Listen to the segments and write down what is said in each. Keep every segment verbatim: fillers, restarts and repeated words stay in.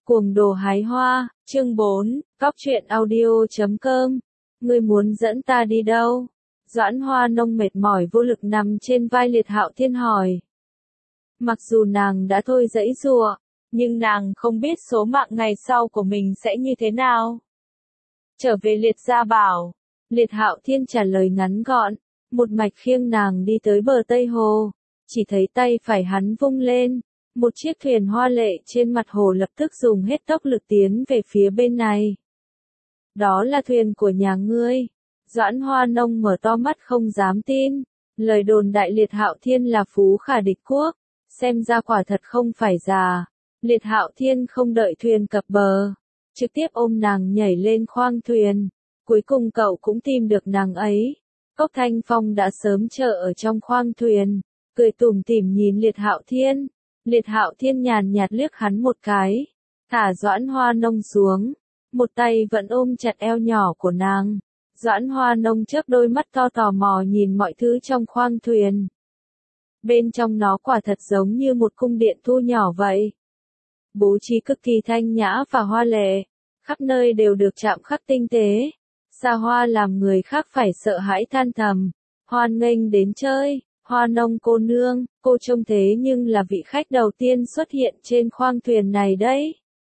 Cuồng đồ hái hoa, chương bốn, cóc truyện audio chấm com. Ngươi muốn dẫn ta đi đâu? Doãn Hoa Nông mệt mỏi vô lực nằm trên vai Liệt Hạo Thiên hỏi. Mặc dù nàng đã thôi giãy giụa, nhưng nàng không biết số mạng ngày sau của mình sẽ như thế nào. Trở về Liệt gia bảo, Liệt Hạo Thiên trả lời ngắn gọn, một mạch khiêng nàng đi tới bờ Tây Hồ, chỉ thấy tay phải hắn vung lên. Một chiếc thuyền hoa lệ trên mặt hồ lập tức dùng hết tốc lực tiến về phía bên này. Đó là thuyền của nhà ngươi. Doãn Hoa Nông mở to mắt không dám tin. Lời đồn đại Liệt Hạo Thiên là phú khả địch quốc. Xem ra quả thật không phải già. Liệt Hạo Thiên không đợi thuyền cập bờ. Trực tiếp ôm nàng nhảy lên khoang thuyền. Cuối cùng cậu cũng tìm được nàng ấy. Cốc Thanh Phong đã sớm chờ ở trong khoang thuyền. Cười tủm tỉm nhìn Liệt Hạo Thiên. Liệt Hạo Thiên nhàn nhạt liếc hắn một cái, thả Doãn Hoa Nông xuống, một tay vẫn ôm chặt eo nhỏ của nàng. Doãn Hoa Nông chớp đôi mắt to tò mò nhìn mọi thứ trong khoang thuyền. Bên trong nó quả thật giống như một cung điện thu nhỏ vậy. Bố trí cực kỳ thanh nhã và hoa lệ, khắp nơi đều được chạm khắc tinh tế. Xa hoa làm người khác phải sợ hãi than thầm, hoan nghênh đến chơi. Hoa Nông cô nương, cô trông thế nhưng là vị khách đầu tiên xuất hiện trên khoang thuyền này đấy.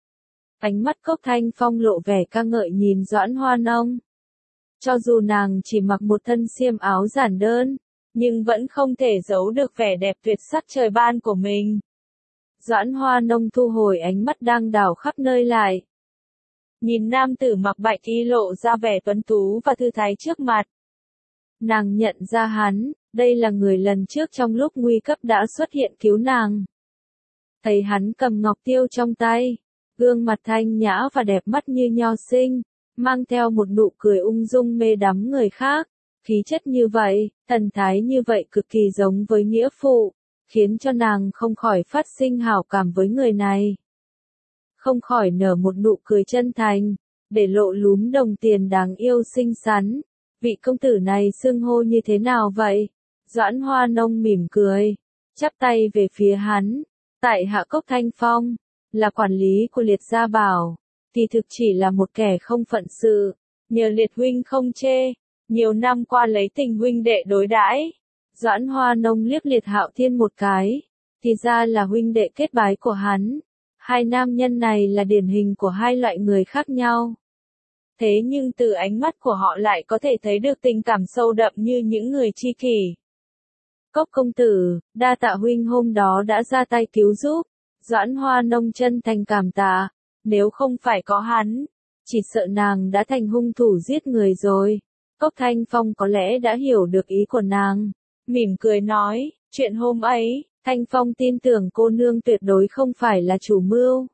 Ánh mắt Cốc Thanh Phong lộ vẻ ca ngợi nhìn Doãn Hoa Nông. Cho dù nàng chỉ mặc một thân xiêm áo giản đơn, nhưng vẫn không thể giấu được vẻ đẹp tuyệt sắc trời ban của mình. Doãn Hoa Nông thu hồi ánh mắt đang đảo khắp nơi lại. Nhìn nam tử mặc bạch y lộ ra vẻ tuấn tú và thư thái trước mặt. Nàng nhận ra hắn. Đây là người lần trước trong lúc nguy cấp đã xuất hiện cứu nàng. Thấy hắn cầm ngọc tiêu trong tay, gương mặt thanh nhã và đẹp mắt như nho sinh, mang theo một nụ cười ung dung mê đắm người khác. Khí chất như vậy, thần thái như vậy cực kỳ giống với nghĩa phụ, khiến cho nàng không khỏi phát sinh hảo cảm với người này. Không khỏi nở một nụ cười chân thành, để lộ lúm đồng tiền đáng yêu xinh xắn. Vị công tử này xưng hô như thế nào vậy? Doãn Hoa Nông mỉm cười, chắp tay về phía hắn, tại hạ Cốc Thanh Phong, là quản lý của Liệt gia bảo, thì thực chỉ là một kẻ không phận sự, nhờ Liệt huynh không chê, nhiều năm qua lấy tình huynh đệ đối đãi. Doãn Hoa Nông liếc Liệt Hạo Thiên một cái, thì ra là huynh đệ kết bái của hắn. Hai nam nhân này là điển hình của hai loại người khác nhau. Thế nhưng từ ánh mắt của họ lại có thể thấy được tình cảm sâu đậm như những người tri kỷ. Cốc công tử, đa tạ huynh hôm đó đã ra tay cứu giúp. Doãn Hoa Nông chân thành cảm tạ. Nếu không phải có hắn, chỉ sợ nàng đã thành hung thủ giết người rồi. Cốc Thanh Phong có lẽ đã hiểu được ý của nàng. Mỉm cười nói, chuyện hôm ấy, Thanh Phong tin tưởng cô nương tuyệt đối không phải là chủ mưu.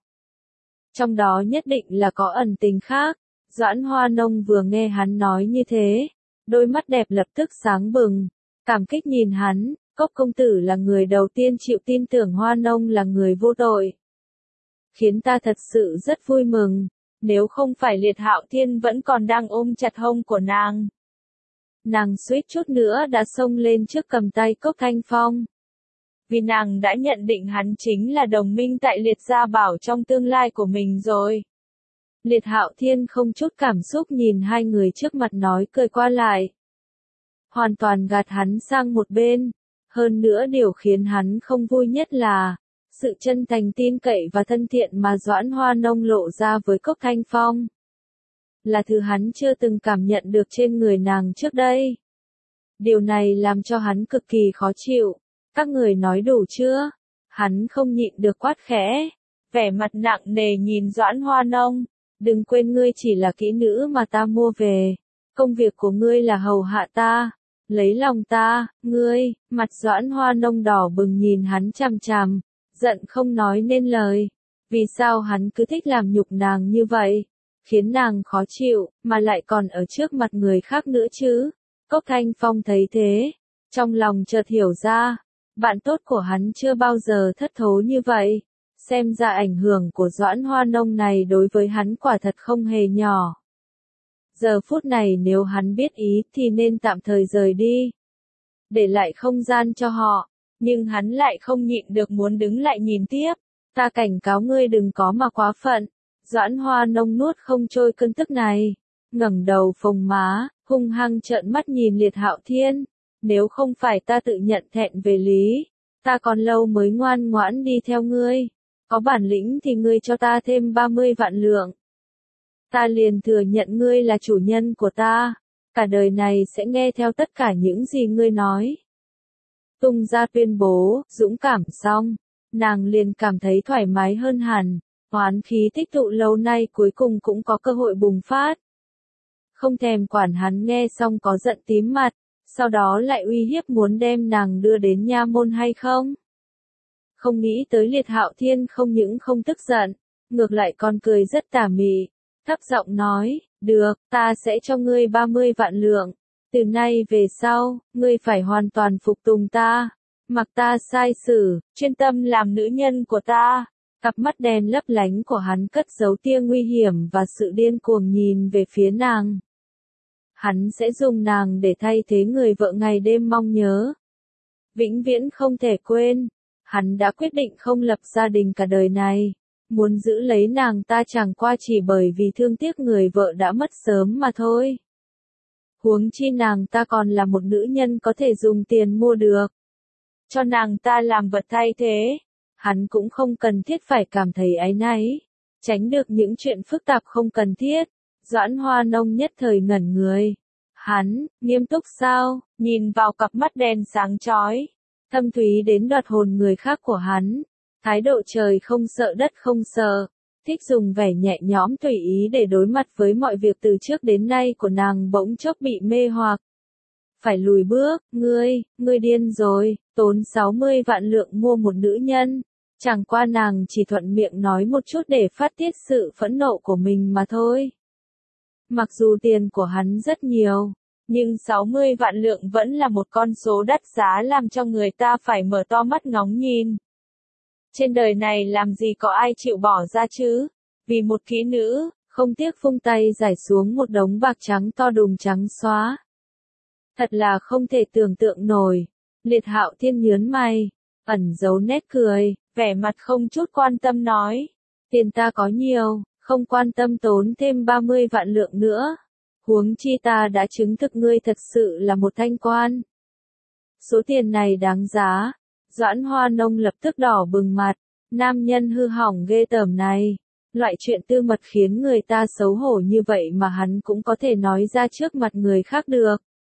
Trong đó nhất định là có ẩn tình khác. Doãn Hoa Nông vừa nghe hắn nói như thế, đôi mắt đẹp lập tức sáng bừng. Cảm kích nhìn hắn, Cốc công tử là người đầu tiên chịu tin tưởng Hoa Nông là người vô tội. Khiến ta thật sự rất vui mừng, nếu không phải Liệt Hạo Thiên vẫn còn đang ôm chặt hông của nàng. Nàng suýt chút nữa đã xông lên trước cầm tay Cốc Thanh Phong. Vì nàng đã nhận định hắn chính là đồng minh tại Liệt gia bảo trong tương lai của mình rồi. Liệt Hạo Thiên không chút cảm xúc nhìn hai người trước mặt nói cười qua lại. Hoàn toàn gạt hắn sang một bên. Hơn nữa điều khiến hắn không vui nhất là sự chân thành tin cậy và thân thiện mà Doãn Hoa Nông lộ ra với Cốc Thanh Phong. Là thứ hắn chưa từng cảm nhận được trên người nàng trước đây. Điều này làm cho hắn cực kỳ khó chịu. Các người nói đủ chưa? Hắn không nhịn được quát khẽ. Vẻ mặt nặng nề nhìn Doãn Hoa Nông. Đừng quên ngươi chỉ là kỹ nữ mà ta mua về. Công việc của ngươi là hầu hạ ta. Lấy lòng ta, ngươi. Mặt Doãn Hoa Nông đỏ bừng nhìn hắn chằm chằm. Giận không nói nên lời. Vì sao hắn cứ thích làm nhục nàng như vậy? Khiến nàng khó chịu, mà lại còn ở trước mặt người khác nữa chứ. Cốc Thanh Phong thấy thế. Trong lòng chợt hiểu ra. Bạn tốt của hắn chưa bao giờ thất thố như vậy. Xem ra ảnh hưởng của Doãn Hoa Nông này đối với hắn quả thật không hề nhỏ. Giờ phút này nếu hắn biết ý thì nên tạm thời rời đi. Để lại không gian cho họ. Nhưng hắn lại không nhịn được muốn đứng lại nhìn tiếp. Ta cảnh cáo ngươi đừng có mà quá phận. Doãn Hoa Nông nuốt không trôi cơn tức này, ngẩng đầu phồng má, hung hăng trợn mắt nhìn Liệt Hạo Thiên. Nếu không phải ta tự nhận thẹn về lý, ta còn lâu mới ngoan ngoãn đi theo ngươi. Có bản lĩnh thì ngươi cho ta thêm ba mươi vạn lượng. Ta liền thừa nhận ngươi là chủ nhân của ta, cả đời này sẽ nghe theo tất cả những gì ngươi nói. Tung ra tuyên bố, dũng cảm xong, nàng liền cảm thấy thoải mái hơn hẳn, oán khí tích tụ lâu nay cuối cùng cũng có cơ hội bùng phát. Không thèm quản hắn nghe xong có giận tím mặt, sau đó lại uy hiếp muốn đem nàng đưa đến nha môn hay không. Không nghĩ tới Liệt Hạo Thiên không những không tức giận, ngược lại còn cười rất tà mị, thấp giọng nói, được, ta sẽ cho ngươi ba mươi vạn lượng. Từ nay về sau, ngươi phải hoàn toàn phục tùng ta, mặc ta sai xử, chuyên tâm làm nữ nhân của ta. Cặp mắt đen lấp lánh của hắn cất giấu tia nguy hiểm và sự điên cuồng nhìn về phía nàng. Hắn sẽ dùng nàng để thay thế người vợ ngày đêm mong nhớ. Vĩnh viễn không thể quên, hắn đã quyết định không lập gia đình cả đời này. Muốn giữ lấy nàng ta chẳng qua chỉ bởi vì thương tiếc người vợ đã mất sớm mà thôi. Huống chi nàng ta còn là một nữ nhân có thể dùng tiền mua được. Cho nàng ta làm vật thay thế, hắn cũng không cần thiết phải cảm thấy áy náy, tránh được những chuyện phức tạp không cần thiết. Doãn Hoa Nông nhất thời ngẩn người. Hắn, nghiêm túc sao, nhìn vào cặp mắt đen sáng chói, thâm thúy đến đoạt hồn người khác của hắn. Thái độ trời không sợ đất không sợ, thích dùng vẻ nhẹ nhõm tùy ý để đối mặt với mọi việc từ trước đến nay của nàng bỗng chốc bị mê hoặc. Phải lùi bước, ngươi, ngươi điên rồi, tốn sáu mươi vạn lượng mua một nữ nhân. Chẳng qua nàng chỉ thuận miệng nói một chút để phát tiết sự phẫn nộ của mình mà thôi. Mặc dù tiền của hắn rất nhiều, nhưng sáu mươi vạn lượng vẫn là một con số đắt giá làm cho người ta phải mở to mắt ngóng nhìn. Trên đời này làm gì có ai chịu bỏ ra chứ? Vì một kỹ nữ, không tiếc phung tay giải xuống một đống bạc trắng to đùng trắng xóa. Thật là không thể tưởng tượng nổi. Liệt Hạo Thiên nhớn mày, ẩn giấu nét cười, vẻ mặt không chút quan tâm nói. Tiền ta có nhiều, không quan tâm tốn thêm ba mươi vạn lượng nữa. Huống chi ta đã chứng thực ngươi thật sự là một thanh quan. Số tiền này đáng giá. Doãn Hoa Nông lập tức đỏ bừng mặt, nam nhân hư hỏng ghê tởm này. Loại chuyện tư mật khiến người ta xấu hổ như vậy mà hắn cũng có thể nói ra trước mặt người khác được.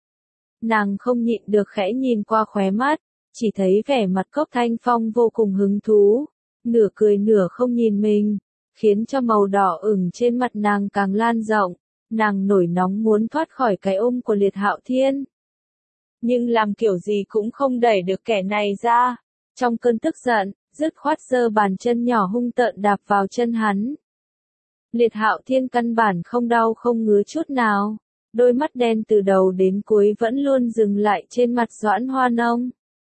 Nàng không nhịn được khẽ nhìn qua khóe mắt, chỉ thấy vẻ mặt Cốc Thanh Phong vô cùng hứng thú, nửa cười nửa không nhìn mình, khiến cho màu đỏ ửng trên mặt nàng càng lan rộng, nàng nổi nóng muốn thoát khỏi cái ôm của Liệt Hạo Thiên. Nhưng làm kiểu gì cũng không đẩy được kẻ này ra, trong cơn tức giận, dứt khoát giơ bàn chân nhỏ hung tợn đạp vào chân hắn. Liệt Hạo Thiên căn bản không đau không ngứa chút nào, đôi mắt đen từ đầu đến cuối vẫn luôn dừng lại trên mặt Doãn Hoa Nông.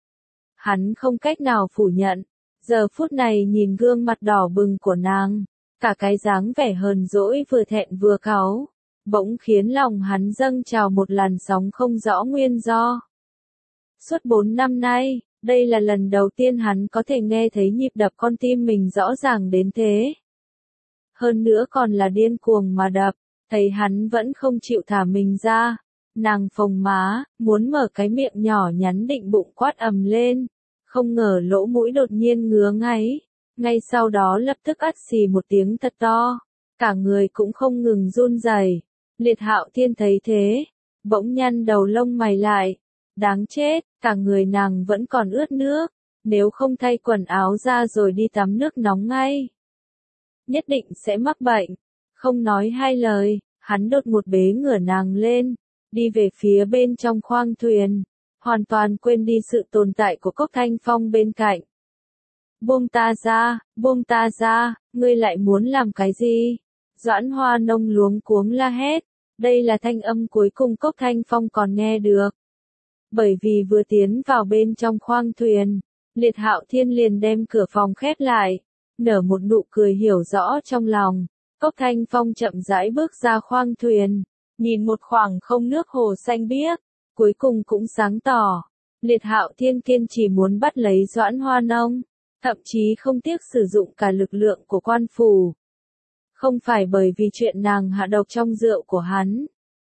Hắn không cách nào phủ nhận, giờ phút này nhìn gương mặt đỏ bừng của nàng, cả cái dáng vẻ hờn dỗi vừa thẹn vừa cáu, bỗng khiến lòng hắn dâng trào một làn sóng không rõ nguyên do. Suốt bốn năm nay, đây là lần đầu tiên hắn có thể nghe thấy nhịp đập con tim mình rõ ràng đến thế. Hơn nữa còn là điên cuồng mà đập, thấy hắn vẫn không chịu thả mình ra. Nàng phồng má, muốn mở cái miệng nhỏ nhắn định bụng quát ầm lên, không ngờ lỗ mũi đột nhiên ngứa ngáy, ngay sau đó lập tức ắt xì một tiếng thật to, cả người cũng không ngừng run rẩy. Liệt Hạo Thiên thấy thế, bỗng nhăn đầu lông mày lại, đáng chết, cả người nàng vẫn còn ướt nước, nếu không thay quần áo ra rồi đi tắm nước nóng ngay, nhất định sẽ mắc bệnh. Không nói hai lời, hắn đột một bế ngửa nàng lên, đi về phía bên trong khoang thuyền, hoàn toàn quên đi sự tồn tại của Cốc Thanh Phong bên cạnh. Buông ta ra, buông ta ra, ngươi lại muốn làm cái gì? Doãn Hoa Nông luống cuống la hét, đây là thanh âm cuối cùng Cốc Thanh Phong còn nghe được. Bởi vì vừa tiến vào bên trong khoang thuyền, Liệt Hạo Thiên liền đem cửa phòng khép lại, nở một nụ cười hiểu rõ trong lòng. Cốc Thanh Phong chậm rãi bước ra khoang thuyền, nhìn một khoảng không nước hồ xanh biếc, cuối cùng cũng sáng tỏ. Liệt Hạo Thiên kiên trì muốn bắt lấy Doãn Hoa Nông, thậm chí không tiếc sử dụng cả lực lượng của quan phủ. Không phải bởi vì chuyện nàng hạ độc trong rượu của hắn,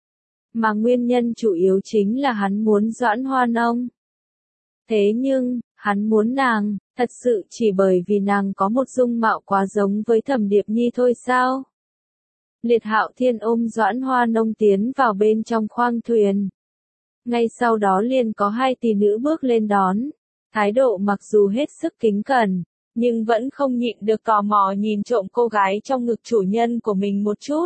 mà nguyên nhân chủ yếu chính là hắn muốn Doãn Hoa Nông. Thế nhưng, hắn muốn nàng, thật sự chỉ bởi vì nàng có một dung mạo quá giống với Thẩm Điệp Nhi thôi sao? Liệt Hạo Thiên ôm Doãn Hoa Nông tiến vào bên trong khoang thuyền. Ngay sau đó liền có hai tỷ nữ bước lên đón. Thái độ mặc dù hết sức kính cẩn, nhưng vẫn không nhịn được tò mò nhìn trộm cô gái trong ngực chủ nhân của mình một chút.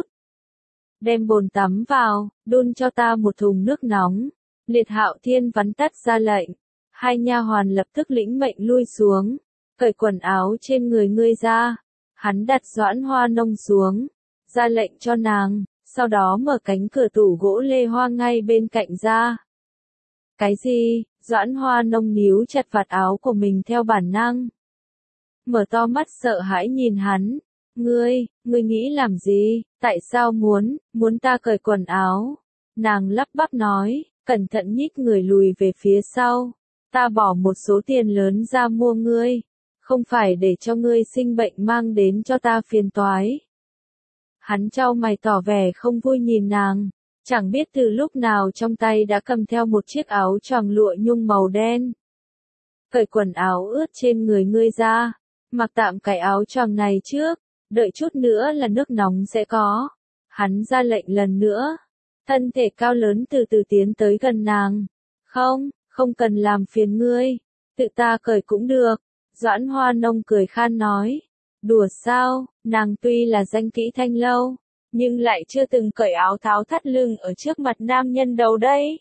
Đem bồn tắm vào, đun cho ta một thùng nước nóng. Liệt Hạo Thiên vắn tắt ra lệnh. Hai nha hoàn lập tức lĩnh mệnh lui xuống, cởi quần áo trên người ngươi ra. Hắn đặt Doãn Hoa Nông xuống, ra lệnh cho nàng, sau đó mở cánh cửa tủ gỗ lê hoa ngay bên cạnh ra. Cái gì? Doãn Hoa Nông níu chặt vạt áo của mình theo bản năng. Mở to mắt sợ hãi nhìn hắn. Ngươi, ngươi nghĩ làm gì? Tại sao muốn, muốn ta cởi quần áo? Nàng lắp bắp nói, cẩn thận nhích người lùi về phía sau. Ta bỏ một số tiền lớn ra mua ngươi, không phải để cho ngươi sinh bệnh mang đến cho ta phiền toái. Hắn chau mày tỏ vẻ không vui nhìn nàng, chẳng biết từ lúc nào trong tay đã cầm theo một chiếc áo choàng lụa nhung màu đen. Cởi quần áo ướt trên người ngươi ra, mặc tạm cái áo choàng này trước, đợi chút nữa là nước nóng sẽ có. Hắn ra lệnh lần nữa, thân thể cao lớn từ từ tiến tới gần nàng. Không, không cần làm phiền ngươi, tự ta cởi cũng được. Doãn Hoa Nông cười khan nói. Đùa sao, nàng tuy là danh kỹ thanh lâu, nhưng lại chưa từng cởi áo tháo thắt lưng ở trước mặt nam nhân đâu đây.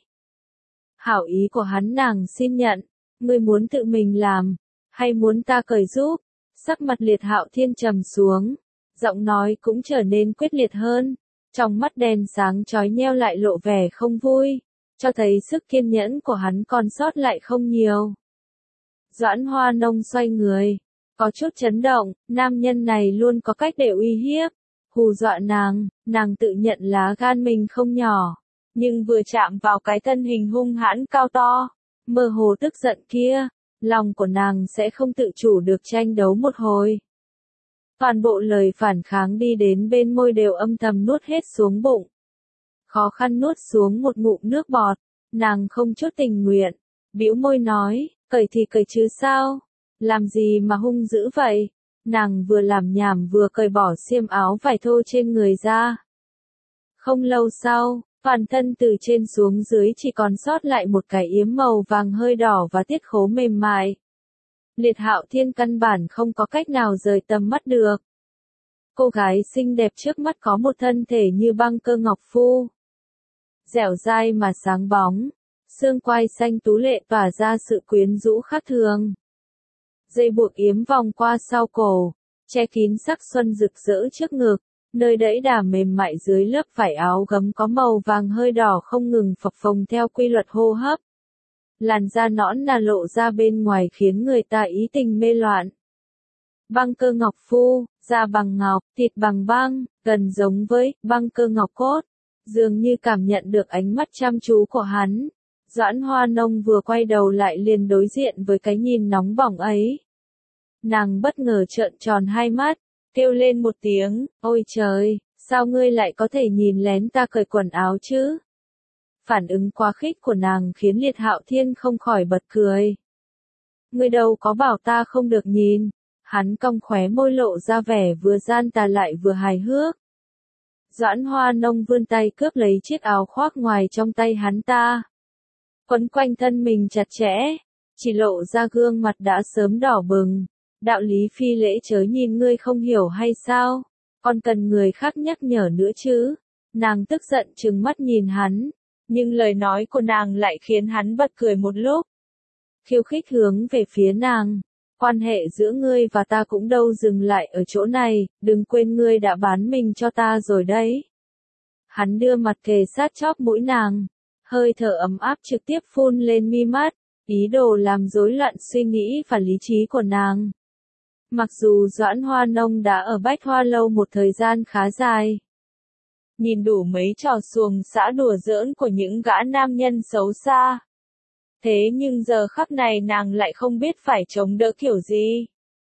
Hảo ý của hắn nàng xin nhận, ngươi muốn tự mình làm, hay muốn ta cởi giúp? Sắc mặt Liệt Hạo Thiên trầm xuống, giọng nói cũng trở nên quyết liệt hơn, trong mắt đèn sáng chói nheo lại lộ vẻ không vui, cho thấy sức kiên nhẫn của hắn còn sót lại không nhiều. Doãn Hoa Nông xoay người, có chút chấn động, nam nhân này luôn có cách để uy hiếp, hù dọa nàng, nàng tự nhận lá gan mình không nhỏ, nhưng vừa chạm vào cái thân hình hung hãn cao to, mơ hồ tức giận kia, lòng của nàng sẽ không tự chủ được tranh đấu một hồi. Toàn bộ lời phản kháng đi đến bên môi đều âm thầm nuốt hết xuống bụng. Khó khăn nuốt xuống một ngụm nước bọt, nàng không chút tình nguyện, bĩu môi nói, cởi thì cởi chứ sao, làm gì mà hung dữ vậy. Nàng vừa làm nhảm vừa cởi bỏ xiêm áo vải thô trên người ra. Không lâu sau, toàn thân từ trên xuống dưới chỉ còn sót lại một cái yếm màu vàng hơi đỏ và tiết khố mềm mại. Liệt Hạo Thiên căn bản không có cách nào rời tầm mắt được. Cô gái xinh đẹp trước mắt có một thân thể như băng cơ ngọc phu, dẻo dai mà sáng bóng, xương quai xanh tú lệ tỏa ra sự quyến rũ khác thường. Dây buộc yếm vòng qua sau cổ, che kín sắc xuân rực rỡ trước ngực, nơi đẫy đà mềm mại dưới lớp vải áo gấm có màu vàng hơi đỏ không ngừng phập phồng theo quy luật hô hấp. Làn da nõn nà lộ ra bên ngoài khiến người ta ý tình mê loạn. Băng cơ ngọc phu, da bằng ngọc, thịt bằng băng, gần giống với băng cơ ngọc cốt, dường như cảm nhận được ánh mắt chăm chú của hắn. Doãn Hoa Nông vừa quay đầu lại liền đối diện với cái nhìn nóng bỏng ấy. Nàng bất ngờ trợn tròn hai mắt, kêu lên một tiếng, ôi trời, sao ngươi lại có thể nhìn lén ta cởi quần áo chứ? Phản ứng quá khích của nàng khiến Liệt Hạo Thiên không khỏi bật cười. Ngươi đâu có bảo ta không được nhìn. Hắn cong khóe môi lộ ra vẻ vừa gian tà lại vừa hài hước. Doãn Hoa Nông vươn tay cướp lấy chiếc áo khoác ngoài trong tay hắn ta, quấn quanh thân mình chặt chẽ, chỉ lộ ra gương mặt đã sớm đỏ bừng. Đạo lý phi lễ chớ nhìn ngươi không hiểu hay sao, còn cần người khác nhắc nhở nữa chứ. Nàng tức giận trừng mắt nhìn hắn, nhưng lời nói của nàng lại khiến hắn bật cười một lúc. Khiêu khích hướng về phía nàng, quan hệ giữa ngươi và ta cũng đâu dừng lại ở chỗ này, đừng quên ngươi đã bán mình cho ta rồi đấy. Hắn đưa mặt kề sát chóp mũi nàng, hơi thở ấm áp trực tiếp phun lên mi mắt, ý đồ làm rối loạn suy nghĩ và lý trí của nàng. Mặc dù Doãn Hoa Nông đã ở Bách Hoa Lâu một thời gian khá dài, nhìn đủ mấy trò xuồng xã đùa giỡn của những gã nam nhân xấu xa, thế nhưng giờ khắc này nàng lại không biết phải chống đỡ kiểu gì.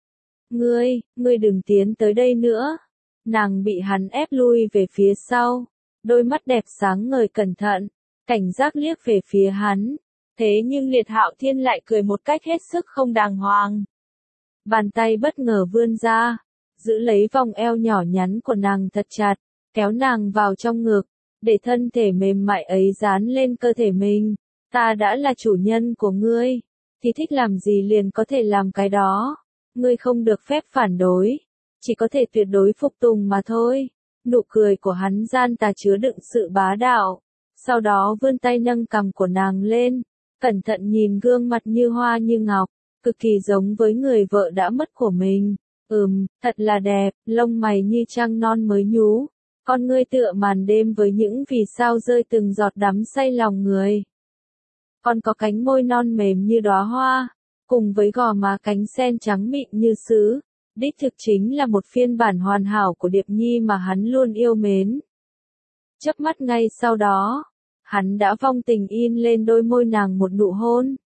Ngươi, ngươi đừng tiến tới đây nữa. Nàng bị hắn ép lui về phía sau, đôi mắt đẹp sáng ngời cẩn thận, cảnh giác liếc về phía hắn. Thế nhưng Liệt Hạo Thiên lại cười một cách hết sức không đàng hoàng. Bàn tay bất ngờ vươn ra, giữ lấy vòng eo nhỏ nhắn của nàng thật chặt, kéo nàng vào trong ngực, để thân thể mềm mại ấy dán lên cơ thể mình. Ta đã là chủ nhân của ngươi, thì thích làm gì liền có thể làm cái đó. Ngươi không được phép phản đối, chỉ có thể tuyệt đối phục tùng mà thôi. Nụ cười của hắn gian tà chứa đựng sự bá đạo. Sau đó vươn tay nâng cằm của nàng lên, cẩn thận nhìn gương mặt như hoa như ngọc, cực kỳ giống với người vợ đã mất của mình. Ừm, thật là đẹp, lông mày như trăng non mới nhú, con ngươi tựa màn đêm với những vì sao rơi từng giọt đắm say lòng người. Còn có cánh môi non mềm như đóa hoa, cùng với gò má cánh sen trắng mịn như sứ, đích thực chính là một phiên bản hoàn hảo của Điệp Nhi mà hắn luôn yêu mến. Chớp mắt ngay sau đó, hắn đã vong tình in lên đôi môi nàng một nụ hôn.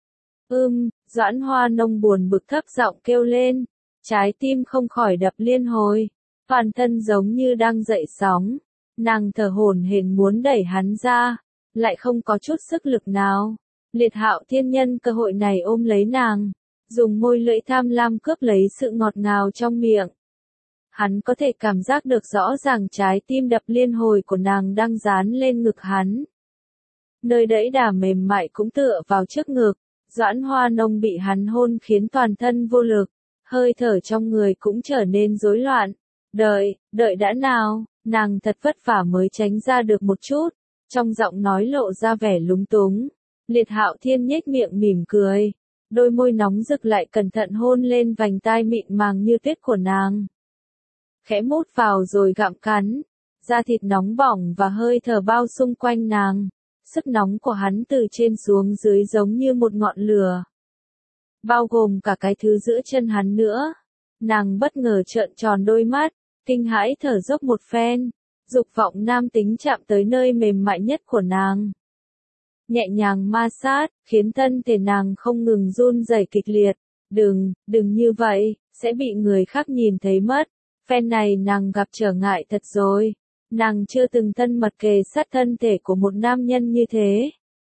Ưm, Doãn Hoa Nông buồn bực thấp giọng kêu lên, trái tim không khỏi đập liên hồi, toàn thân giống như đang dậy sóng, nàng thở hổn hển muốn đẩy hắn ra, lại không có chút sức lực nào. Liệt Hạo Thiên nhân cơ hội này ôm lấy nàng, dùng môi lưỡi tham lam cướp lấy sự ngọt ngào trong miệng. Hắn có thể cảm giác được rõ ràng trái tim đập liên hồi của nàng đang dán lên ngực hắn. Nơi đẫy đà mềm mại cũng tựa vào trước ngực, Doãn Hoa Nông bị hắn hôn khiến toàn thân vô lực, hơi thở trong người cũng trở nên rối loạn. Đợi, đợi đã nào, nàng thật vất vả mới tránh ra được một chút, trong giọng nói lộ ra vẻ lúng túng. Liệt Hạo Thiên nhếch miệng mỉm cười, đôi môi nóng rực lại cẩn thận hôn lên vành tai mịn màng như tuyết của nàng. Khẽ mút vào rồi gặm cắn, da thịt nóng bỏng và hơi thở bao xung quanh nàng. Sức nóng của hắn từ trên xuống dưới giống như một ngọn lửa, bao gồm cả cái thứ giữa chân hắn nữa. Nàng bất ngờ trợn tròn đôi mắt, kinh hãi thở dốc một phen, dục vọng nam tính chạm tới nơi mềm mại nhất của nàng. Nhẹ nhàng ma sát, khiến thân thể nàng không ngừng run rẩy kịch liệt. Đừng, đừng như vậy, sẽ bị người khác nhìn thấy mất. Phen này nàng gặp trở ngại thật rồi. Nàng chưa từng thân mật kề sát thân thể của một nam nhân như thế.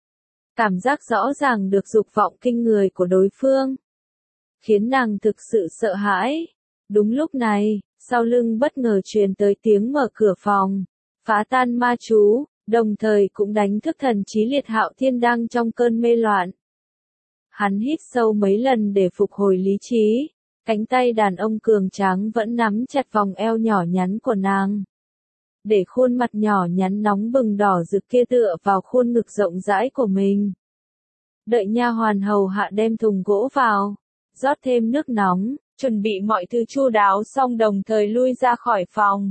Cảm giác rõ ràng được dục vọng kinh người của đối phương, khiến nàng thực sự sợ hãi. Đúng lúc này, sau lưng bất ngờ truyền tới tiếng mở cửa phòng, phá tan ma chú, đồng thời cũng đánh thức thần trí Liệt Hạo Thiên đang trong cơn mê loạn. Hắn hít sâu mấy lần để phục hồi lý trí, cánh tay đàn ông cường tráng vẫn nắm chặt vòng eo nhỏ nhắn của nàng. Để khuôn mặt nhỏ nhắn nóng bừng đỏ rực kia tựa vào khuôn ngực rộng rãi của mình. Đợi nha hoàn hầu hạ đem thùng gỗ vào, rót thêm nước nóng, chuẩn bị mọi thứ chu đáo xong đồng thời lui ra khỏi phòng.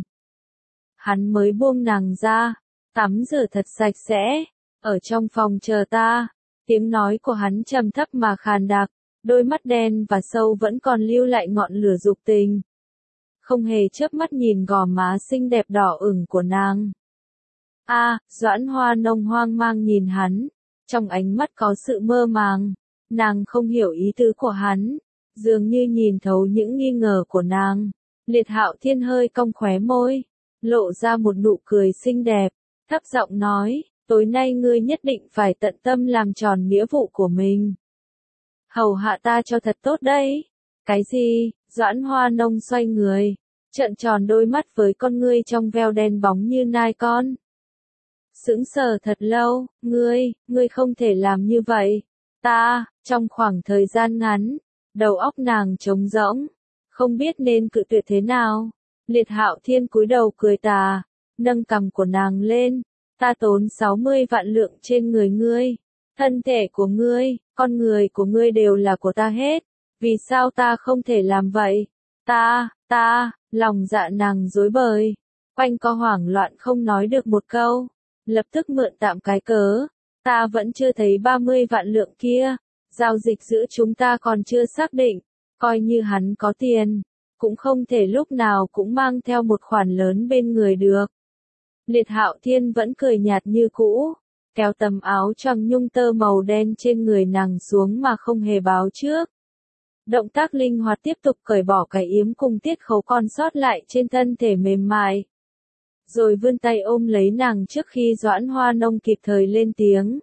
Hắn mới buông nàng ra, tắm rửa thật sạch sẽ, ở trong phòng chờ ta. Tiếng nói của hắn trầm thấp mà khàn đặc, đôi mắt đen và sâu vẫn còn lưu lại ngọn lửa dục tình. Không hề chớp mắt nhìn gò má xinh đẹp đỏ ửng của nàng. A, à, Doãn Hoa Nông hoang mang nhìn hắn, trong ánh mắt có sự mơ màng. Nàng không hiểu ý tứ của hắn, dường như nhìn thấu những nghi ngờ của nàng. Liệt Hạo Thiên hơi cong khóe môi, lộ ra một nụ cười xinh đẹp, thấp giọng nói, tối nay ngươi nhất định phải tận tâm làm tròn nghĩa vụ của mình. Hầu hạ ta cho thật tốt đấy. Cái gì? Doãn Hoa Nông xoay người, trợn tròn đôi mắt với con ngươi trong veo đen bóng như nai con. Sững sờ thật lâu, ngươi, ngươi không thể làm như vậy. Ta, trong khoảng thời gian ngắn, đầu óc nàng trống rỗng, không biết nên cự tuyệt thế nào. Liệt Hạo Thiên cúi đầu cười tà, nâng cằm của nàng lên, ta tốn sáu mươi vạn lượng trên người ngươi, thân thể của ngươi, con người của ngươi đều là của ta hết. Vì sao ta không thể làm vậy? Ta, ta, lòng dạ nàng rối bời, quanh co hoảng loạn không nói được một câu, lập tức mượn tạm cái cớ, ta vẫn chưa thấy ba mươi vạn lượng kia, giao dịch giữa chúng ta còn chưa xác định, coi như hắn có tiền, cũng không thể lúc nào cũng mang theo một khoản lớn bên người được. Liệt Hạo Thiên vẫn cười nhạt như cũ, kéo tấm áo choàng nhung tơ màu đen trên người nàng xuống mà không hề báo trước. Động tác linh hoạt tiếp tục cởi bỏ cái yếm cùng tiết khấu còn sót lại trên thân thể mềm mại. Rồi vươn tay ôm lấy nàng trước khi Doãn Hoa Nông kịp thời lên tiếng.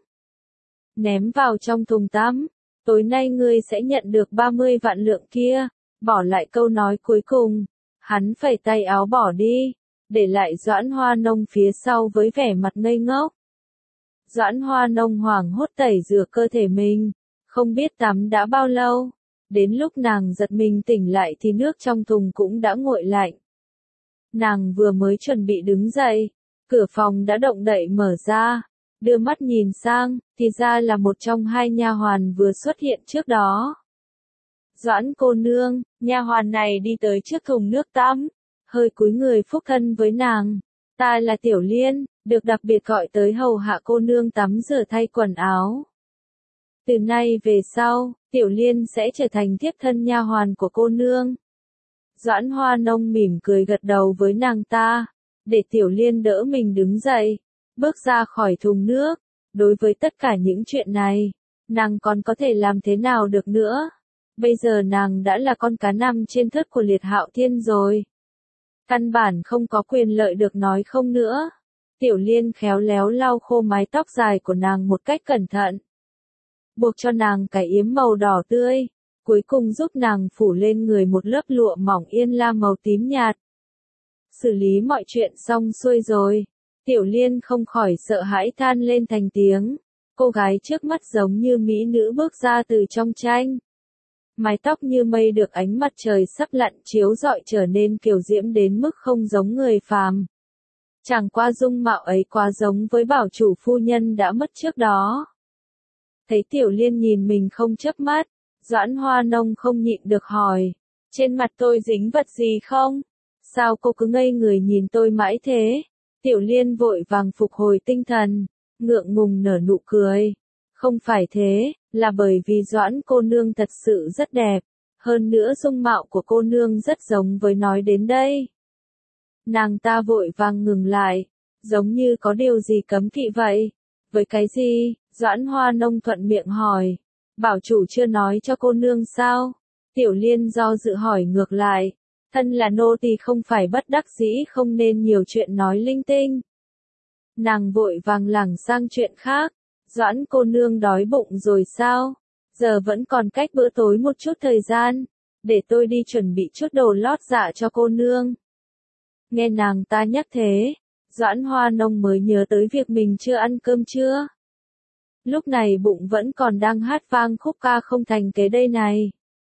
Ném vào trong thùng tắm, tối nay ngươi sẽ nhận được ba mươi vạn lượng kia, bỏ lại câu nói cuối cùng, hắn phẩy tay áo bỏ đi, để lại Doãn Hoa Nông phía sau với vẻ mặt ngây ngốc. Doãn Hoa Nông hoảng hốt tẩy rửa cơ thể mình, không biết tắm đã bao lâu, đến lúc nàng giật mình tỉnh lại thì nước trong thùng cũng đã nguội lạnh. Nàng vừa mới chuẩn bị đứng dậy, cửa phòng đã động đậy mở ra, đưa mắt nhìn sang, thì ra là một trong hai nha hoàn vừa xuất hiện trước đó. Doãn cô nương, nha hoàn này đi tới trước thùng nước tắm, hơi cúi người phúc thân với nàng. Ta là Tiểu Liên, được đặc biệt gọi tới hầu hạ cô nương tắm rửa thay quần áo. Từ nay về sau, Tiểu Liên sẽ trở thành thiếp thân nha hoàn của cô nương. Doãn Hoa Nông mỉm cười gật đầu với nàng ta, để Tiểu Liên đỡ mình đứng dậy, bước ra khỏi thùng nước. Đối với tất cả những chuyện này, nàng còn có thể làm thế nào được nữa? Bây giờ nàng đã là con cá nằm trên thớt của Liệt Hạo Thiên rồi. Căn bản không có quyền lợi được nói không nữa. Tiểu Liên khéo léo lau khô mái tóc dài của nàng một cách cẩn thận. Buộc cho nàng cái yếm màu đỏ tươi, cuối cùng giúp nàng phủ lên người một lớp lụa mỏng yên lam màu tím nhạt. Xử lý mọi chuyện xong xuôi rồi, Tiểu Liên không khỏi sợ hãi than lên thành tiếng. Cô gái trước mắt giống như mỹ nữ bước ra từ trong tranh. Mái tóc như mây được ánh mặt trời sắp lặn chiếu rọi trở nên kiều diễm đến mức không giống người phàm. Chẳng qua dung mạo ấy quá giống với bảo chủ phu nhân đã mất trước đó. Thấy Tiểu Liên nhìn mình không chớp mắt, Doãn Hoa Nông không nhịn được hỏi, trên mặt tôi dính vật gì không? Sao cô cứ ngây người nhìn tôi mãi thế? Tiểu Liên vội vàng phục hồi tinh thần, ngượng ngùng nở nụ cười. Không phải thế, là bởi vì Doãn cô nương thật sự rất đẹp, hơn nữa dung mạo của cô nương rất giống với nói đến đây. Nàng ta vội vàng ngừng lại, giống như có điều gì cấm kỵ vậy. Với cái gì? Doãn Hoa Nông thuận miệng hỏi. Bảo chủ chưa nói cho cô nương sao? Tiểu Liên do dự hỏi ngược lại. Thân là nô tỳ không phải bất đắc dĩ không nên nhiều chuyện nói linh tinh. Nàng vội vàng lảng sang chuyện khác. Doãn cô nương đói bụng rồi sao? Giờ vẫn còn cách bữa tối một chút thời gian. Để tôi đi chuẩn bị chút đồ lót dạ cho cô nương. Nghe nàng ta nhắc thế, Doãn Hoa Nông mới nhớ tới việc mình chưa ăn cơm trưa. Lúc này bụng vẫn còn đang hát vang khúc ca không thành kế đây này.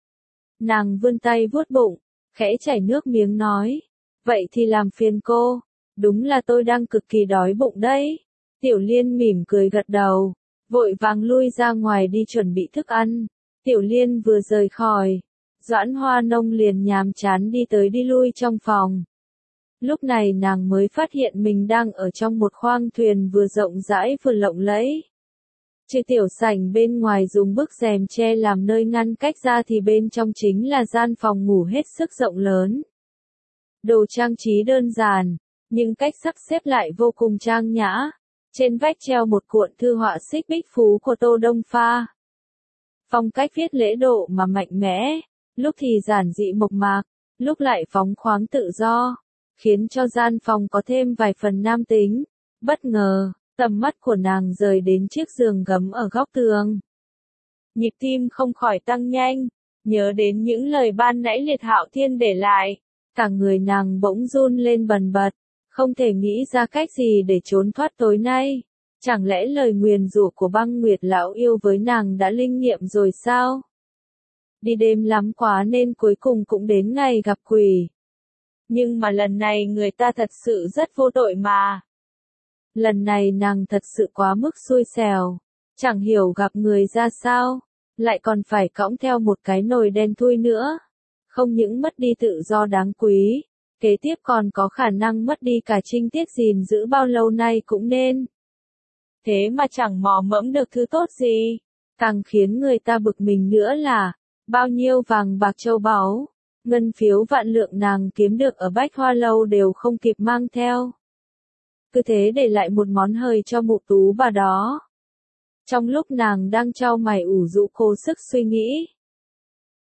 Nàng vươn tay vuốt bụng, khẽ chảy nước miếng nói. Vậy thì làm phiền cô, đúng là tôi đang cực kỳ đói bụng đấy. Tiểu Liên mỉm cười gật đầu, vội vàng lui ra ngoài đi chuẩn bị thức ăn. Tiểu Liên vừa rời khỏi, Doãn Hoa Nông liền nhàm chán đi tới đi lui trong phòng. Lúc này nàng mới phát hiện mình đang ở trong một khoang thuyền vừa rộng rãi vừa lộng lẫy. Trừ tiểu sảnh bên ngoài dùng bức rèm che làm nơi ngăn cách ra thì bên trong chính là gian phòng ngủ hết sức rộng lớn. Đồ trang trí đơn giản, nhưng cách sắp xếp lại vô cùng trang nhã. Trên vách treo một cuộn thư họa Xích Bích Phú của Tô Đông Pha. Phong cách viết lễ độ mà mạnh mẽ, lúc thì giản dị mộc mạc, lúc lại phóng khoáng tự do, khiến cho gian phòng có thêm vài phần nam tính. Bất ngờ, tầm mắt của nàng rời đến chiếc giường gấm ở góc tường. Nhịp tim không khỏi tăng nhanh, nhớ đến những lời ban nãy Liệt Hạo Thiên để lại, cả người nàng bỗng run lên bần bật, không thể nghĩ ra cách gì để trốn thoát tối nay. Chẳng lẽ lời nguyền rủa của Băng Nguyệt lão yêu với nàng đã linh nghiệm rồi sao? Đi đêm lắm quá nên cuối cùng cũng đến ngày gặp quỷ. Nhưng mà lần này người ta thật sự rất vô tội mà. Lần này nàng thật sự quá mức xui xẻo, chẳng hiểu gặp người ra sao, lại còn phải cõng theo một cái nồi đen thui nữa. Không những mất đi tự do đáng quý, kế tiếp còn có khả năng mất đi cả trinh tiết gìn giữ bao lâu nay cũng nên. Thế mà chẳng mò mẫm được thứ tốt gì. Càng khiến người ta bực mình nữa là, bao nhiêu vàng bạc châu báu, ngân phiếu vạn lượng nàng kiếm được ở Bách Hoa Lâu đều không kịp mang theo. Cứ thế để lại một món hời cho mụ tú bà đó. Trong lúc nàng đang trao mày ủ rũ cố sức suy nghĩ,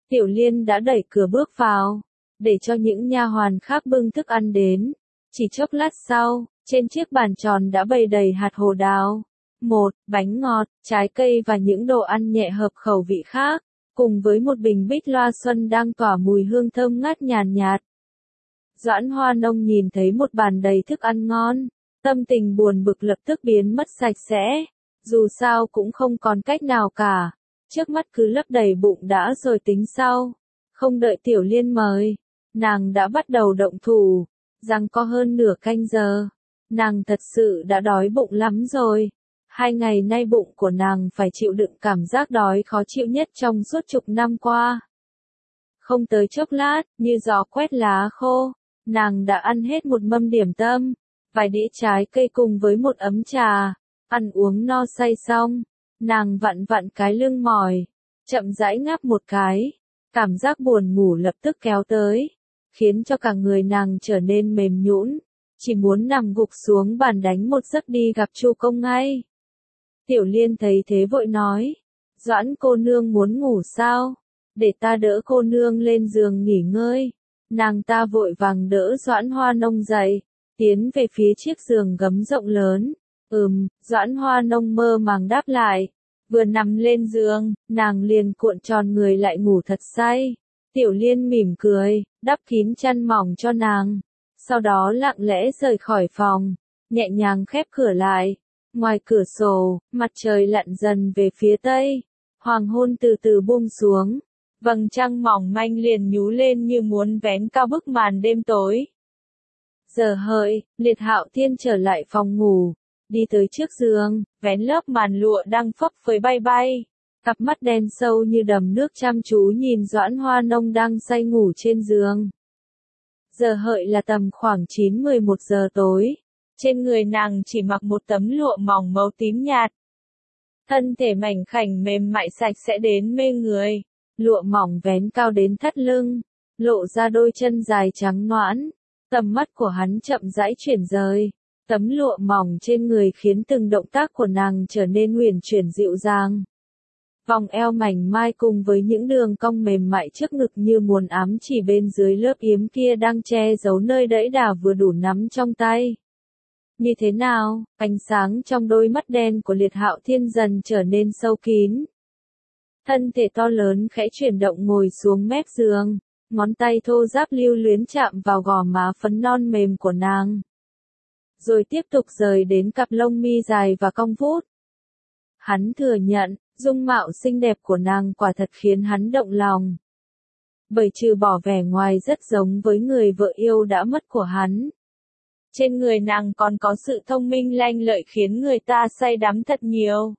Tiểu Liên đã đẩy cửa bước vào, để cho những nha hoàn khác bưng thức ăn đến. Chỉ chốc lát sau, trên chiếc bàn tròn đã bày đầy hạt hồ đào, một, bánh ngọt, trái cây và những đồ ăn nhẹ hợp khẩu vị khác, cùng với một bình bích loa xuân đang tỏa mùi hương thơm ngát nhàn nhạt. Doãn Hoa Nông nhìn thấy một bàn đầy thức ăn ngon, tâm tình buồn bực lập tức biến mất sạch sẽ, dù sao cũng không còn cách nào cả, trước mắt cứ lấp đầy bụng đã rồi tính sau. Không đợi Tiểu Liên mời, nàng đã bắt đầu động thủ, rằng có hơn nửa canh giờ, nàng thật sự đã đói bụng lắm rồi. Hai ngày nay bụng của nàng phải chịu đựng cảm giác đói khó chịu nhất trong suốt chục năm qua. Không tới chốc lát, như gió quét lá khô, nàng đã ăn hết một mâm điểm tâm, vài đĩa trái cây cùng với một ấm trà. Ăn uống no say xong, nàng vặn vặn cái lưng mỏi, chậm rãi ngáp một cái, cảm giác buồn ngủ lập tức kéo tới, khiến cho cả người nàng trở nên mềm nhũn, chỉ muốn nằm gục xuống bàn đánh một giấc đi gặp Chu Công ngay. Tiểu Liên thấy thế vội nói, Doãn cô nương muốn ngủ sao? Để ta đỡ cô nương lên giường nghỉ ngơi. Nàng ta vội vàng đỡ Doãn Hoa Nông dậy, tiến về phía chiếc giường gấm rộng lớn. Ừm, Doãn Hoa Nông mơ màng đáp lại. Vừa nằm lên giường, nàng liền cuộn tròn người lại ngủ thật say. Tiểu Liên mỉm cười, đắp kín chăn mỏng cho nàng. Sau đó lặng lẽ rời khỏi phòng, nhẹ nhàng khép cửa lại. Ngoài cửa sổ, mặt trời lặn dần về phía tây. Hoàng hôn từ từ buông xuống. Vầng trăng mỏng manh liền nhú lên như muốn vén cao bức màn đêm tối. Giờ hợi, Liệt Hạo Thiên trở lại phòng ngủ. Đi tới trước giường, vén lớp màn lụa đang phấp phới bay bay. Cặp mắt đen sâu như đầm nước chăm chú nhìn Doãn Hoa Nông đang say ngủ trên giường. Giờ hợi là tầm khoảng chín mười một giờ tối. Trên người nàng chỉ mặc một tấm lụa mỏng màu tím nhạt. Thân thể mảnh khảnh mềm mại sạch sẽ đến mê người. Lụa mỏng vén cao đến thắt lưng, lộ ra đôi chân dài trắng nõn. Tầm mắt của hắn chậm rãi chuyển rời. Tấm lụa mỏng trên người khiến từng động tác của nàng trở nên uyển chuyển dịu dàng. Vòng eo mảnh mai cùng với những đường cong mềm mại trước ngực như muốn ám chỉ bên dưới lớp yếm kia đang che giấu nơi đẫy đà vừa đủ nắm trong tay. Như thế nào? Ánh sáng trong đôi mắt đen của Liệt Hạo Thiên dần trở nên sâu kín. Thân thể to lớn khẽ chuyển động ngồi xuống mép giường, ngón tay thô ráp lưu luyến chạm vào gò má phấn non mềm của nàng. Rồi tiếp tục rời đến cặp lông mi dài và cong vút. Hắn thừa nhận, dung mạo xinh đẹp của nàng quả thật khiến hắn động lòng. Bởi trừ bỏ vẻ ngoài rất giống với người vợ yêu đã mất của hắn. Trên người nàng còn có sự thông minh lanh lợi khiến người ta say đắm thật nhiều.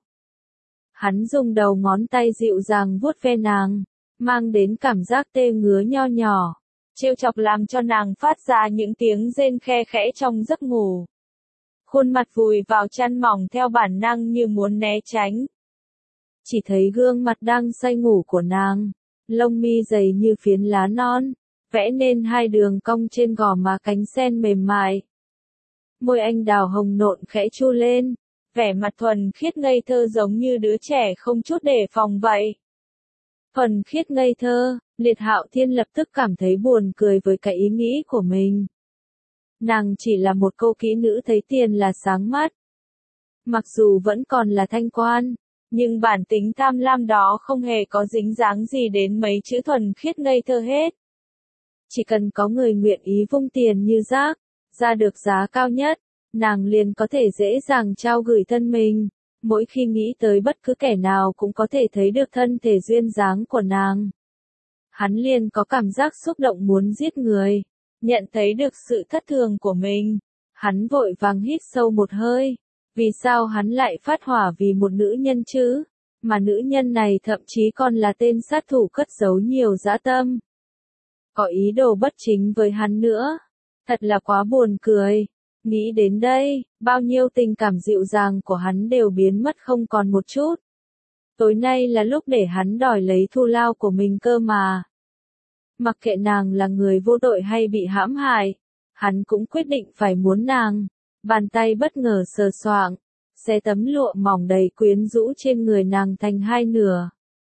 Hắn dùng đầu ngón tay dịu dàng vuốt ve nàng, mang đến cảm giác tê ngứa nho nhỏ, trêu chọc làm cho nàng phát ra những tiếng rên khe khẽ trong giấc ngủ. Khuôn mặt vùi vào chăn mỏng theo bản năng như muốn né tránh. Chỉ thấy gương mặt đang say ngủ của nàng, lông mi dày như phiến lá non, vẽ nên hai đường cong trên gò má cánh sen mềm mại. Môi anh đào hồng nộn khẽ chu lên, vẻ mặt thuần khiết ngây thơ giống như đứa trẻ không chút đề phòng vậy. Thuần khiết ngây thơ, Liệt Hạo Thiên lập tức cảm thấy buồn cười với cái ý nghĩ của mình. Nàng chỉ là một cô kỹ nữ thấy tiền là sáng mắt. Mặc dù vẫn còn là thanh quan, nhưng bản tính tham lam đó không hề có dính dáng gì đến mấy chữ thuần khiết ngây thơ hết. Chỉ cần có người nguyện ý vung tiền như rác, ra được giá cao nhất, nàng liền có thể dễ dàng trao gửi thân mình. Mỗi khi nghĩ tới bất cứ kẻ nào cũng có thể thấy được thân thể duyên dáng của nàng, hắn liền có cảm giác xúc động muốn giết người. Nhận thấy được sự thất thường của mình, hắn vội vàng hít sâu một hơi. Vì sao hắn lại phát hỏa vì một nữ nhân chứ? Mà nữ nhân này thậm chí còn là tên sát thủ cất giấu nhiều dã tâm. Có ý đồ bất chính với hắn nữa. Thật là quá buồn cười. Nghĩ đến đây, bao nhiêu tình cảm dịu dàng của hắn đều biến mất không còn một chút. Tối nay là lúc để hắn đòi lấy thù lao của mình cơ mà. Mặc kệ nàng là người vô tội hay bị hãm hại, hắn cũng quyết định phải muốn nàng. Bàn tay bất ngờ sờ soạng, xé tấm lụa mỏng đầy quyến rũ trên người nàng thành hai nửa.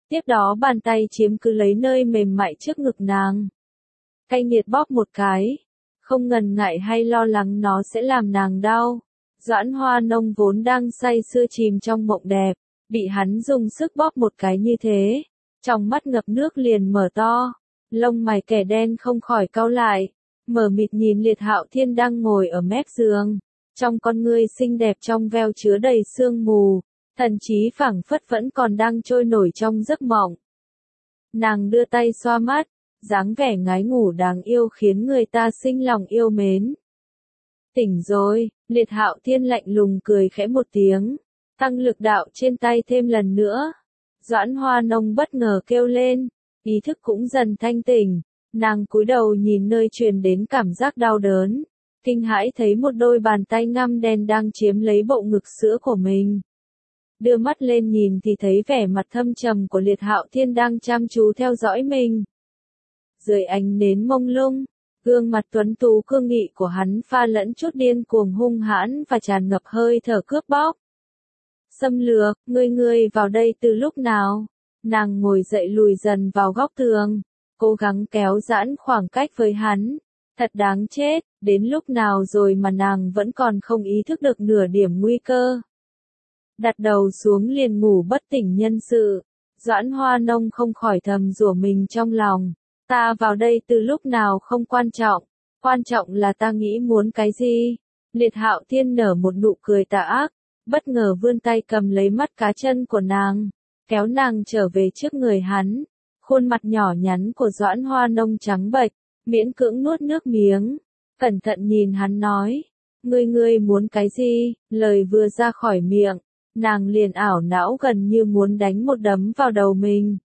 Tiếp đó bàn tay chiếm cứ lấy nơi mềm mại trước ngực nàng. Cay nghiệt bóp một cái, không ngần ngại hay lo lắng nó sẽ làm nàng đau. Doãn Hoa Nông vốn đang say sưa chìm trong mộng đẹp, bị hắn dùng sức bóp một cái như thế, trong mắt ngập nước liền mở to, lông mày kẻ đen không khỏi cau lại, mở mịt nhìn Liệt Hạo Thiên đang ngồi ở mép giường, trong con ngươi xinh đẹp trong veo chứa đầy sương mù, thần trí phảng phất vẫn còn đang trôi nổi trong giấc mộng. Nàng đưa tay xoa mắt, dáng vẻ ngái ngủ đáng yêu khiến người ta sinh lòng yêu mến. Tỉnh rồi, Liệt Hạo Thiên lạnh lùng cười khẽ một tiếng, tăng lực đạo trên tay thêm lần nữa. Doãn Hoa Nông bất ngờ kêu lên, ý thức cũng dần thanh tỉnh, nàng cúi đầu nhìn nơi truyền đến cảm giác đau đớn, kinh hãi thấy một đôi bàn tay ngăm đen đang chiếm lấy bộ ngực sữa của mình. Đưa mắt lên nhìn thì thấy vẻ mặt thâm trầm của Liệt Hạo Thiên đang chăm chú theo dõi mình. Dưới ánh nến mông lung, gương mặt tuấn tú cương nghị của hắn pha lẫn chút điên cuồng hung hãn và tràn ngập hơi thở cướp bóc. Xâm lược, ngươi ngươi vào đây từ lúc nào? Nàng ngồi dậy lùi dần vào góc tường, cố gắng kéo giãn khoảng cách với hắn. Thật đáng chết, đến lúc nào rồi mà nàng vẫn còn không ý thức được nửa điểm nguy cơ. Đặt đầu xuống liền ngủ bất tỉnh nhân sự, Doãn Hoa Nông không khỏi thầm rủa mình trong lòng. Ta vào đây từ lúc nào không quan trọng, quan trọng là ta nghĩ muốn cái gì. Liệt Hạo Thiên nở một nụ cười tà ác, bất ngờ vươn tay cầm lấy mắt cá chân của nàng, kéo nàng trở về trước người hắn. Khuôn mặt nhỏ nhắn của Doãn Hoa Nông trắng bệch, miễn cưỡng nuốt nước miếng, cẩn thận nhìn hắn nói, ngươi ngươi muốn cái gì? Lời vừa ra khỏi miệng, nàng liền ảo não gần như muốn đánh một đấm vào đầu mình.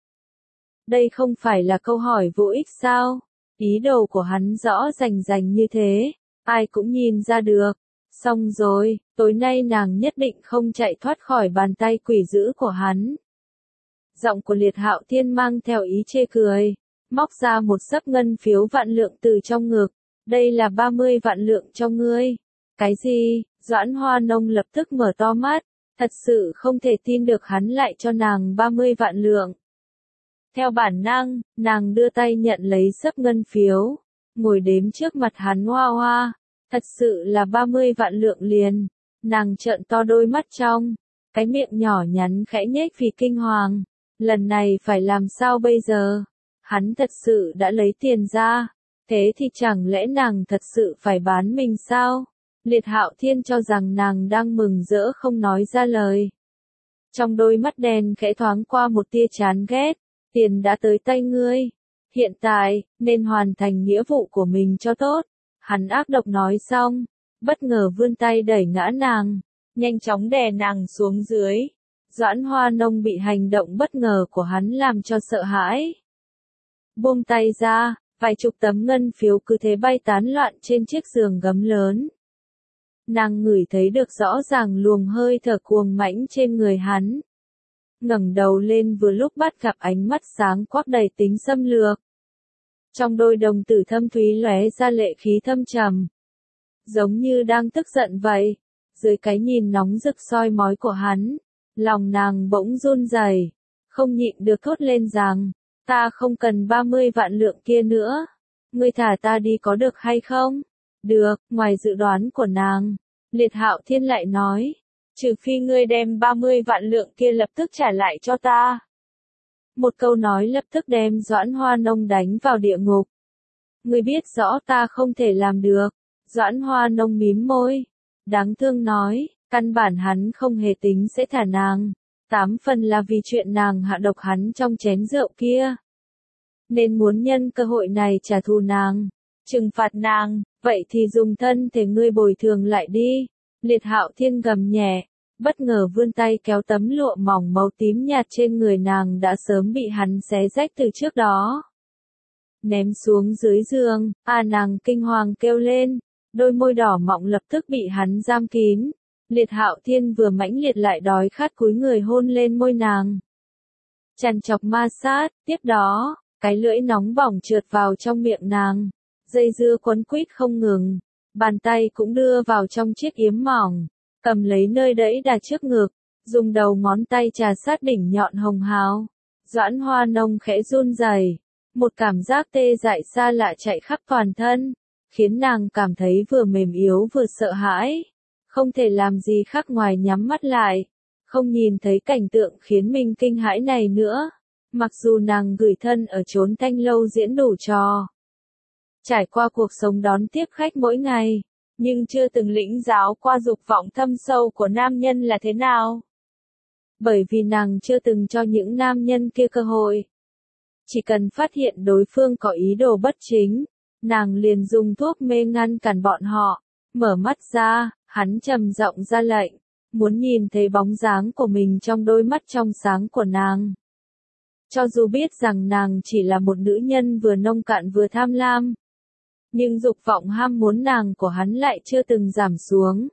Đây không phải là câu hỏi vô ích sao? Ý đồ của hắn rõ rành rành như thế, ai cũng nhìn ra được. Xong rồi, tối nay nàng nhất định không chạy thoát khỏi bàn tay quỷ dữ của hắn. Giọng của Liệt Hạo Thiên mang theo ý chê cười, móc ra một xấp ngân phiếu vạn lượng từ trong ngực. Đây là ba mươi vạn lượng cho ngươi. Cái gì? Doãn Hoa Nông lập tức mở to mắt, thật sự không thể tin được hắn lại cho nàng ba mươi vạn lượng. Theo bản năng, nàng đưa tay nhận lấy xấp ngân phiếu, ngồi đếm trước mặt hắn hoa hoa. Thật sự là ba mươi vạn lượng liền. Nàng trợn to đôi mắt trong, cái miệng nhỏ nhắn khẽ nhếch vì kinh hoàng. Lần này phải làm sao bây giờ? Hắn thật sự đã lấy tiền ra, thế thì chẳng lẽ nàng thật sự phải bán mình sao? Liệt Hạo Thiên cho rằng nàng đang mừng rỡ không nói ra lời. Trong đôi mắt đen khẽ thoáng qua một tia chán ghét, tiền đã tới tay ngươi. Hiện tại, nên hoàn thành nghĩa vụ của mình cho tốt. Hắn ác độc nói xong, bất ngờ vươn tay đẩy ngã nàng, nhanh chóng đè nàng xuống dưới. Doãn Hoa Nông bị hành động bất ngờ của hắn làm cho sợ hãi. Buông tay ra, vài chục tấm ngân phiếu cứ thế bay tán loạn trên chiếc giường gấm lớn. Nàng ngửi thấy được rõ ràng luồng hơi thở cuồng mãnh trên người hắn. Ngẩng đầu lên vừa lúc bắt gặp ánh mắt sáng quắc đầy tính xâm lược. Trong đôi đồng tử thâm thúy lóe ra lệ khí thâm trầm. Giống như đang tức giận vậy. Dưới cái nhìn nóng rực soi mói của hắn, lòng nàng bỗng run rẩy, không nhịn được thốt lên rằng, ta không cần ba mươi vạn lượng kia nữa. Ngươi thả ta đi có được hay không? Được, ngoài dự đoán của nàng, Liệt Hạo Thiên lại nói, trừ phi ngươi đem ba mươi vạn lượng kia lập tức trả lại cho ta. Một câu nói lập tức đem Doãn Hoa Nông đánh vào địa ngục. Ngươi biết rõ ta không thể làm được. Doãn Hoa Nông mím môi, đáng thương nói, căn bản hắn không hề tính sẽ thả nàng. Tám phần là vì chuyện nàng hạ độc hắn trong chén rượu kia. Nên muốn nhân cơ hội này trả thù nàng, trừng phạt nàng, vậy thì dùng thân thể ngươi bồi thường lại đi. Liệt Hạo Thiên gầm nhẹ, bất ngờ vươn tay kéo tấm lụa mỏng màu tím nhạt trên người nàng đã sớm bị hắn xé rách từ trước đó. Ném xuống dưới giường, a nàng kinh hoàng kêu lên, đôi môi đỏ mọng lập tức bị hắn giam kín. Liệt Hạo Thiên vừa mãnh liệt lại đói khát cúi người hôn lên môi nàng. Chằn chọc ma sát, tiếp đó, cái lưỡi nóng bỏng trượt vào trong miệng nàng, dây dưa quấn quýt không ngừng, bàn tay cũng đưa vào trong chiếc yếm mỏng, cầm lấy nơi đẫy đà trước ngực, dùng đầu ngón tay trà sát đỉnh nhọn hồng hào. Doãn Hoa Nông khẽ run rẩy, một cảm giác tê dại xa lạ chạy khắp toàn thân, khiến nàng cảm thấy vừa mềm yếu vừa sợ hãi, không thể làm gì khác ngoài nhắm mắt lại, không nhìn thấy cảnh tượng khiến mình kinh hãi này nữa. Mặc dù nàng gửi thân ở chốn thanh lâu diễn đủ trò, trải qua cuộc sống đón tiếp khách mỗi ngày, nhưng chưa từng lĩnh giáo qua dục vọng thâm sâu của nam nhân là thế nào. Bởi vì nàng chưa từng cho những nam nhân kia cơ hội. Chỉ cần phát hiện đối phương có ý đồ bất chính, nàng liền dùng thuốc mê ngăn cản bọn họ. Mở mắt ra, hắn trầm giọng ra lệnh, muốn nhìn thấy bóng dáng của mình trong đôi mắt trong sáng của nàng. Cho dù biết rằng nàng chỉ là một nữ nhân vừa nông cạn vừa tham lam, nhưng dục vọng ham muốn nàng của hắn lại chưa từng giảm xuống.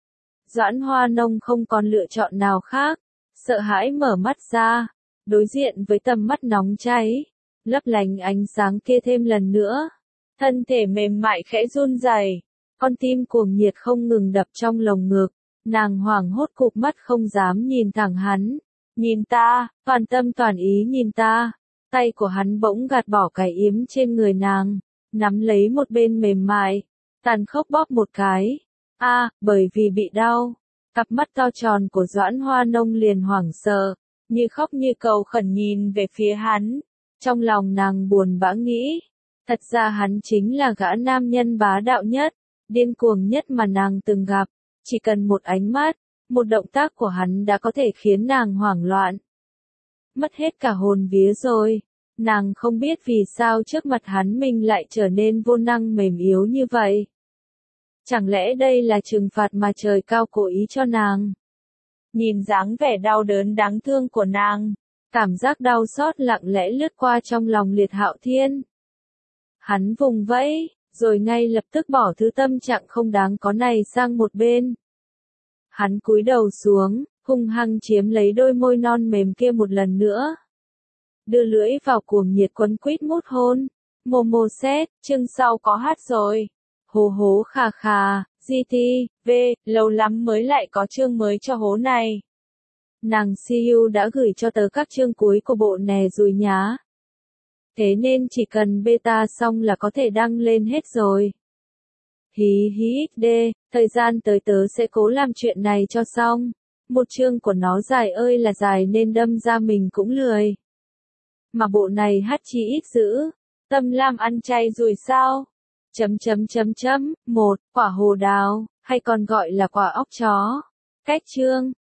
Doãn Hoa Nông không còn lựa chọn nào khác, sợ hãi mở mắt ra, đối diện với tầm mắt nóng cháy, lấp lánh ánh sáng kia thêm lần nữa. Thân thể mềm mại khẽ run rẩy, con tim cuồng nhiệt không ngừng đập trong lồng ngực, nàng hoảng hốt cụp mắt không dám nhìn thẳng hắn. Nhìn ta, toàn tâm toàn ý nhìn ta. Tay của hắn bỗng gạt bỏ cái yếm trên người nàng, nắm lấy một bên mềm mại, tàn khốc bóp một cái. A, à, bởi vì bị đau, cặp mắt to tròn của Doãn Hoa Nông liền hoảng sợ, như khóc như cầu khẩn nhìn về phía hắn. Trong lòng nàng buồn bã nghĩ, thật ra hắn chính là gã nam nhân bá đạo nhất, điên cuồng nhất mà nàng từng gặp, chỉ cần một ánh mắt, một động tác của hắn đã có thể khiến nàng hoảng loạn. Mất hết cả hồn vía rồi, nàng không biết vì sao trước mặt hắn mình lại trở nên vô năng mềm yếu như vậy. Chẳng lẽ đây là trừng phạt mà trời cao cố ý cho nàng? Nhìn dáng vẻ đau đớn đáng thương của nàng, cảm giác đau xót lặng lẽ lướt qua trong lòng Liệt Hạo Thiên. Hắn vùng vẫy, rồi ngay lập tức bỏ thứ tâm trạng không đáng có này sang một bên. Hắn cúi đầu xuống, hung hăng chiếm lấy đôi môi non mềm kia một lần nữa. Đưa lưỡi vào cuồng nhiệt quấn quýt mút hôn. Mồ mồ xét, chương sau có hát rồi. Hố hố khà khà, giê tê, V, lâu lắm mới lại có chương mới cho hố này. Nàng xê u đã gửi cho tớ các chương cuối của bộ nè rồi nhá. Thế nên chỉ cần beta xong là có thể đăng lên hết rồi. Hí hí đê, thời gian tới tớ sẽ cố làm chuyện này cho xong. Một chương của nó dài ơi là dài nên đâm ra mình cũng lười. Mà bộ này hát chi ít dữ. Tâm Lam ăn chay rồi sao? Chấm chấm chấm chấm, một, quả hồ đào, hay còn gọi là quả óc chó. Cách chương.